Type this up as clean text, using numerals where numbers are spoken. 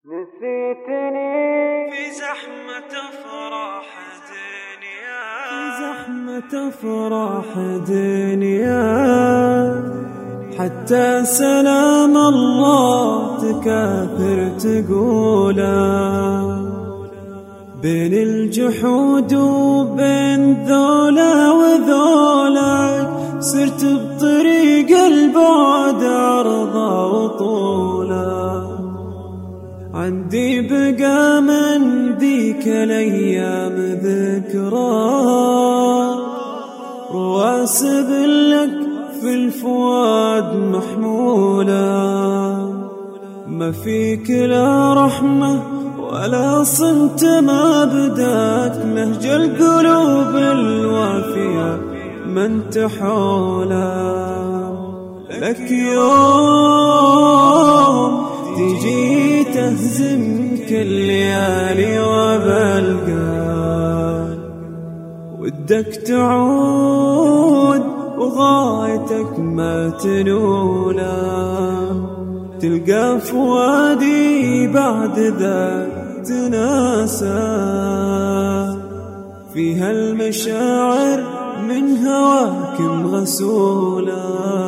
نسيتني في زحمة أفراح دنيا، في زحمة أفراح دنيا، حتى سلام الله تكاثر تقوله، بين الجحود وبين ذولا وذولا، سرت بطريق البعد عرضه وطوله، عندي بقى من ذيك الأيام ذكرى، رواسب لك في الفؤاد محمولة، ما فيك لا رحمة ولا صنت ما بدات، نهج القلوب الوافية من تحوله، لك يوم تجي تهزم كل ليالي وبلقى ودك تعود وغايتك ما تنوله، تلقى فؤادي بعد ذا تناسى، فيها المشاعر من هواك مغسوله.